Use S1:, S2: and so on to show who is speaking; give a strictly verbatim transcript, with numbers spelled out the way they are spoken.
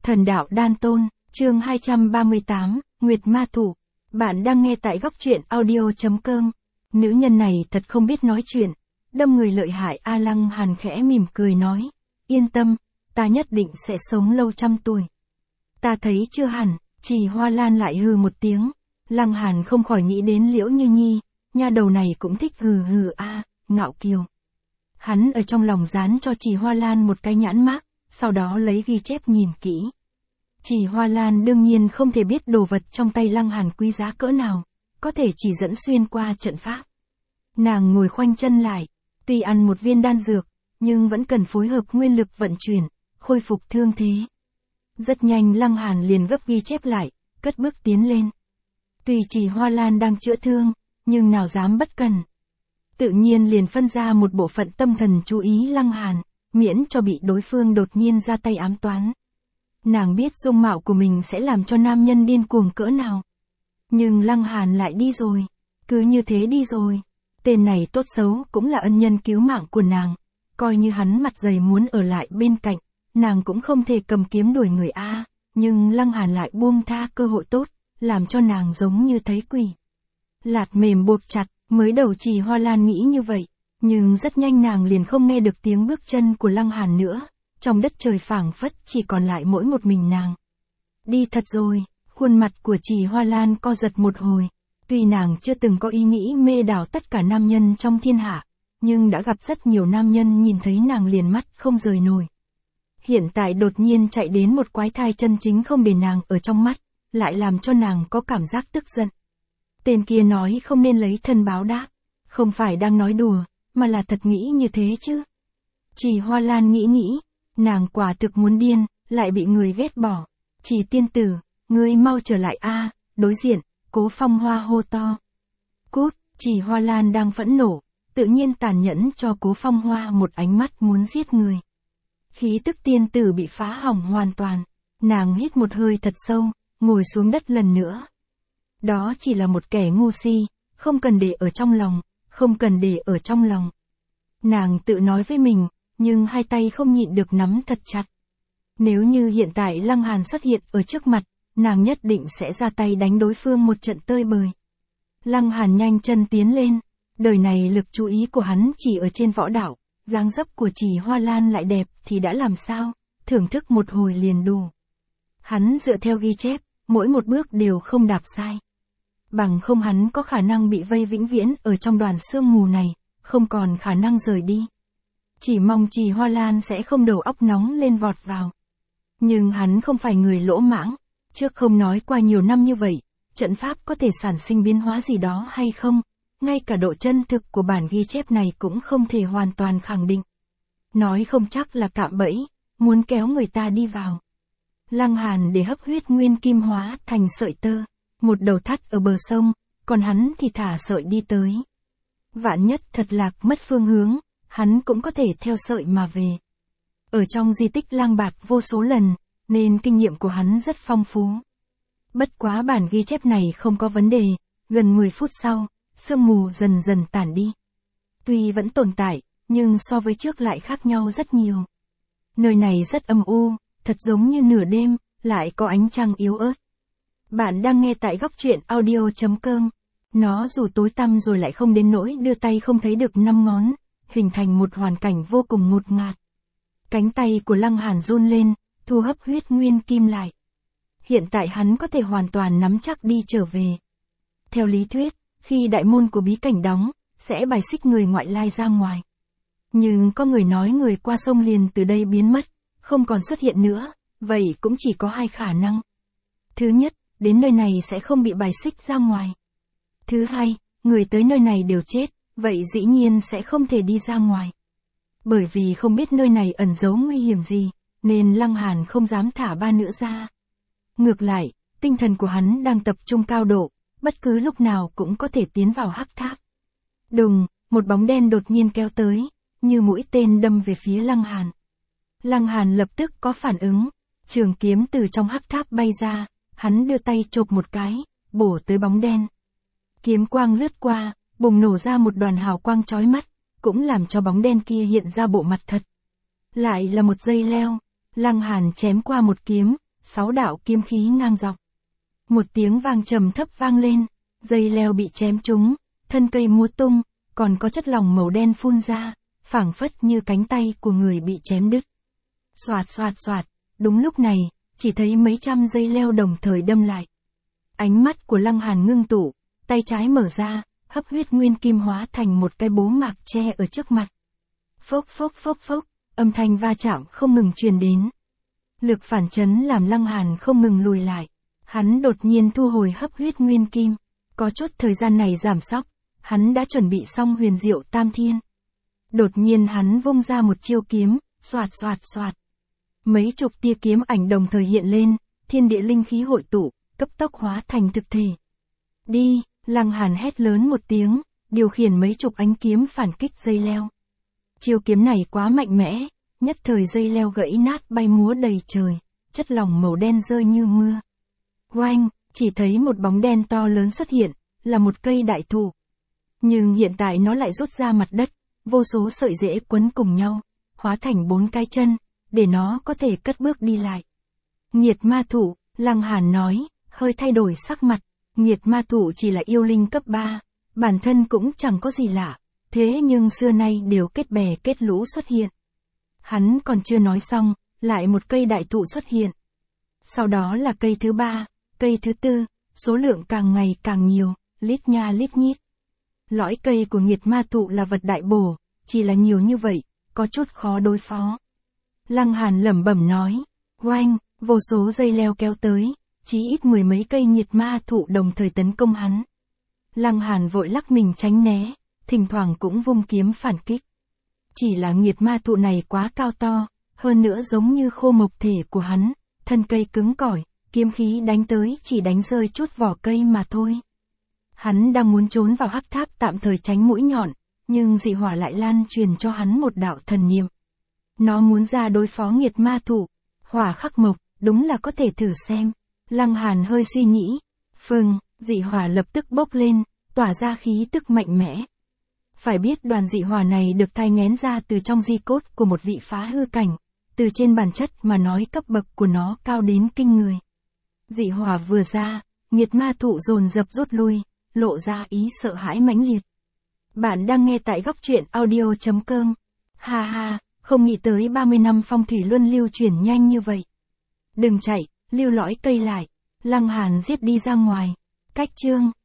S1: Thần đạo đan tôn, chương hai trăm ba mươi tám, Nguyệt Ma Thủ. Bạn đang nghe tại góc truyện audio.com. Nữ nhân này thật không biết nói chuyện. Đâm người lợi hại. A Lăng Hàn khẽ mỉm cười nói. Yên tâm, ta nhất định sẽ sống lâu trăm tuổi. Ta thấy chưa hẳn. Trì Hoa Lan lại hừ một tiếng. Lăng Hàn không khỏi nghĩ đến Liễu Như Nhi. Nha đầu này cũng thích hừ hừ a, ngạo kiều. Hắn ở trong lòng dán cho Trì Hoa Lan một cái nhãn mác, sau đó lấy ghi chép nhìn kỹ. Trì Hoa Lan đương nhiên không thể biết đồ vật trong tay Lăng Hàn quý giá cỡ nào, có thể chỉ dẫn xuyên qua trận pháp. Nàng ngồi khoanh chân lại, tuy ăn một viên đan dược, nhưng vẫn cần phối hợp nguyên lực vận chuyển, khôi phục thương thế. Rất nhanh Lăng Hàn liền gấp ghi chép lại, cất bước tiến lên. Tuy Trì Hoa Lan đang chữa thương, nhưng nào dám bất cẩn. Tự nhiên liền phân ra một bộ phận tâm thần chú ý Lăng Hàn, miễn cho bị đối phương đột nhiên ra tay ám toán. Nàng biết dung mạo của mình sẽ làm cho nam nhân điên cuồng cỡ nào. Nhưng Lăng Hàn lại đi rồi. Cứ như thế đi rồi. Tên này tốt xấu cũng là ân nhân cứu mạng của nàng. Coi như hắn mặt dày muốn ở lại bên cạnh, nàng cũng không thể cầm kiếm đuổi người A. Nhưng Lăng Hàn lại buông tha cơ hội tốt, làm cho nàng giống như thấy quỷ. Lạt mềm buộc chặt, mới đầu Trì Hoa Lan nghĩ như vậy. Nhưng rất nhanh nàng liền không nghe được tiếng bước chân của Lăng Hàn nữa. Trong đất trời phảng phất chỉ còn lại mỗi một mình nàng. Đi thật rồi, khuôn mặt của Trì Hoa Lan co giật một hồi. Tuy nàng chưa từng có ý nghĩ mê đảo tất cả nam nhân trong thiên hạ, nhưng đã gặp rất nhiều nam nhân nhìn thấy nàng liền mắt không rời nổi. Hiện tại đột nhiên chạy đến một quái thai chân chính không để nàng ở trong mắt, lại làm cho nàng có cảm giác tức giận. Tên kia nói không nên lấy thân báo đáp, không phải đang nói đùa, mà là thật nghĩ như thế chứ. Trì Hoa Lan nghĩ nghĩ. Nàng quả thực muốn điên, lại bị người ghét bỏ. Trì tiên tử, ngươi mau trở lại a. Đối diện, Cố Phong Hoa hô to. Cút, Trì Hoa Lan đang phẫn nộ, tự nhiên tàn nhẫn cho Cố Phong Hoa một ánh mắt muốn giết người. Khí tức tiên tử bị phá hỏng hoàn toàn, nàng hít một hơi thật sâu, ngồi xuống đất lần nữa. Đó chỉ là một kẻ ngu si, không cần để ở trong lòng, không cần để ở trong lòng. Nàng tự nói với mình. Nhưng hai tay không nhịn được nắm thật chặt. Nếu như hiện tại Lăng Hàn xuất hiện ở trước mặt, nàng nhất định sẽ ra tay đánh đối phương một trận tơi bời. Lăng Hàn nhanh chân tiến lên, đời này lực chú ý của hắn chỉ ở trên võ đạo, dáng dấp của Trì Hoa Lan lại đẹp thì đã làm sao, thưởng thức một hồi liền đủ. Hắn dựa theo ghi chép, mỗi một bước đều không đạp sai. Bằng không hắn có khả năng bị vây vĩnh viễn ở trong đoàn sương mù này, không còn khả năng rời đi. Chỉ mong Trì Hoa Lan sẽ không đầu óc nóng lên vọt vào. Nhưng hắn không phải người lỗ mãng, trước không nói qua nhiều năm như vậy, trận pháp có thể sản sinh biến hóa gì đó hay không, ngay cả độ chân thực của bản ghi chép này cũng không thể hoàn toàn khẳng định. Nói không chắc là cạm bẫy, muốn kéo người ta đi vào. Lăng Hàn để hấp huyết nguyên kim hóa thành sợi tơ, một đầu thắt ở bờ sông, còn hắn thì thả sợi đi tới. Vạn nhất thật lạc mất phương hướng, hắn cũng có thể theo sợi mà về. Ở trong di tích lang bạt vô số lần, nên kinh nghiệm của hắn rất phong phú. Bất quá bản ghi chép này không có vấn đề, gần mười phút sau, sương mù dần dần tản đi. Tuy vẫn tồn tại, nhưng so với trước lại khác nhau rất nhiều. Nơi này rất âm u, thật giống như nửa đêm, lại có ánh trăng yếu ớt. Bạn đang nghe tại góc truyện audio.com. Nó dù tối tăm rồi lại không đến nỗi đưa tay không thấy được năm ngón. Hình thành một hoàn cảnh vô cùng ngột ngạt. Cánh tay của Lăng Hàn run lên, thu hấp huyết nguyên kim lại. Hiện tại hắn có thể hoàn toàn nắm chắc đi trở về. Theo lý thuyết, khi đại môn của bí cảnh đóng, sẽ bài xích người ngoại lai ra ngoài. Nhưng có người nói người qua sông liền từ đây biến mất, không còn xuất hiện nữa, vậy cũng chỉ có hai khả năng. Thứ nhất, đến nơi này sẽ không bị bài xích ra ngoài. Thứ hai, người tới nơi này đều chết. Vậy dĩ nhiên sẽ không thể đi ra ngoài. Bởi vì không biết nơi này ẩn giấu nguy hiểm gì, nên Lăng Hàn không dám thả ba nữ ra. Ngược lại, tinh thần của hắn đang tập trung cao độ, bất cứ lúc nào cũng có thể tiến vào hắc tháp. Đùng, một bóng đen đột nhiên kéo tới, như mũi tên đâm về phía Lăng Hàn. Lăng Hàn lập tức có phản ứng, trường kiếm từ trong hắc tháp bay ra, hắn đưa tay chộp một cái, bổ tới bóng đen. Kiếm quang lướt qua, bùng nổ ra một đoàn hào quang chói mắt, cũng làm cho bóng đen kia hiện ra bộ mặt thật. Lại là một dây leo, Lăng Hàn chém qua một kiếm, sáu đạo kiếm khí ngang dọc. Một tiếng vang trầm thấp vang lên, dây leo bị chém trúng, thân cây múa tung, còn có chất lỏng màu đen phun ra, phảng phất như cánh tay của người bị chém đứt. Xoạt xoạt xoạt, đúng lúc này, chỉ thấy mấy trăm dây leo đồng thời đâm lại. Ánh mắt của Lăng Hàn ngưng tụ, tay trái mở ra, hấp huyết nguyên kim hóa thành một cái bố mạc che ở trước mặt. Phốc phốc phốc phốc, âm thanh va chạm không ngừng truyền đến. Lực phản chấn làm Lăng Hàn không ngừng lùi lại. Hắn đột nhiên thu hồi hấp huyết nguyên kim. Có chút thời gian này giảm sóc, hắn đã chuẩn bị xong huyền diệu tam thiên. Đột nhiên hắn vung ra một chiêu kiếm, xoạt xoạt xoạt. Mấy chục tia kiếm ảnh đồng thời hiện lên, thiên địa linh khí hội tụ, cấp tốc hóa thành thực thể. Đi, Lăng Hàn hét lớn một tiếng, điều khiển mấy chục ánh kiếm phản kích dây leo. Chiêu kiếm này quá mạnh mẽ, nhất thời dây leo gãy nát bay múa đầy trời, chất lỏng màu đen rơi như mưa. Oanh, chỉ thấy một bóng đen to lớn xuất hiện, là một cây đại thụ. Nhưng hiện tại nó lại rút ra mặt đất, vô số sợi rễ quấn cùng nhau, hóa thành bốn cái chân, để nó có thể cất bước đi lại. Nghiệt ma thụ, Lăng Hàn nói, hơi thay đổi sắc mặt. Nghiệt ma thụ chỉ là yêu linh cấp ba, bản thân cũng chẳng có gì lạ, thế nhưng xưa nay đều kết bè kết lũ xuất hiện. Hắn còn chưa nói xong, lại một cây đại thụ xuất hiện. Sau đó là cây thứ ba, cây thứ tư, số lượng càng ngày càng nhiều, lít nha lít nhít. Lõi cây của nghiệt ma thụ là vật đại bổ, chỉ là nhiều như vậy, có chút khó đối phó. Lăng Hàn lẩm bẩm nói, oanh, vô số dây leo kéo tới, chí ít mười mấy cây nghiệt ma thụ đồng thời tấn công hắn. Lăng Hàn vội lắc mình tránh né, thỉnh thoảng cũng vung kiếm phản kích. Chỉ là nghiệt ma thụ này quá cao to, hơn nữa giống như khô mộc thể của hắn, thân cây cứng cỏi, kiếm khí đánh tới chỉ đánh rơi chút vỏ cây mà thôi. Hắn đang muốn trốn vào hắc tháp tạm thời tránh mũi nhọn, nhưng dị hỏa lại lan truyền cho hắn một đạo thần niệm. Nó muốn ra đối phó nghiệt ma thụ, hỏa khắc mộc, đúng là có thể thử xem. Lăng Hàn hơi suy nghĩ, phừng, dị hỏa lập tức bốc lên, tỏa ra khí tức mạnh mẽ. Phải biết đoàn dị hỏa này được thai nghén ra từ trong di cốt của một vị phá hư cảnh, từ trên bản chất mà nói cấp bậc của nó cao đến kinh người. Dị hỏa vừa ra, nghiệt ma thụ dồn dập rút lui, lộ ra ý sợ hãi mãnh liệt. Bạn đang nghe tại góc truyện audio chấm com. Ha ha, không nghĩ tới ba mươi năm phong thủy luân lưu chuyển nhanh như vậy. Đừng chạy, lưu lõi cây lại. Lăng Hàn giết đi ra ngoài. Cách chương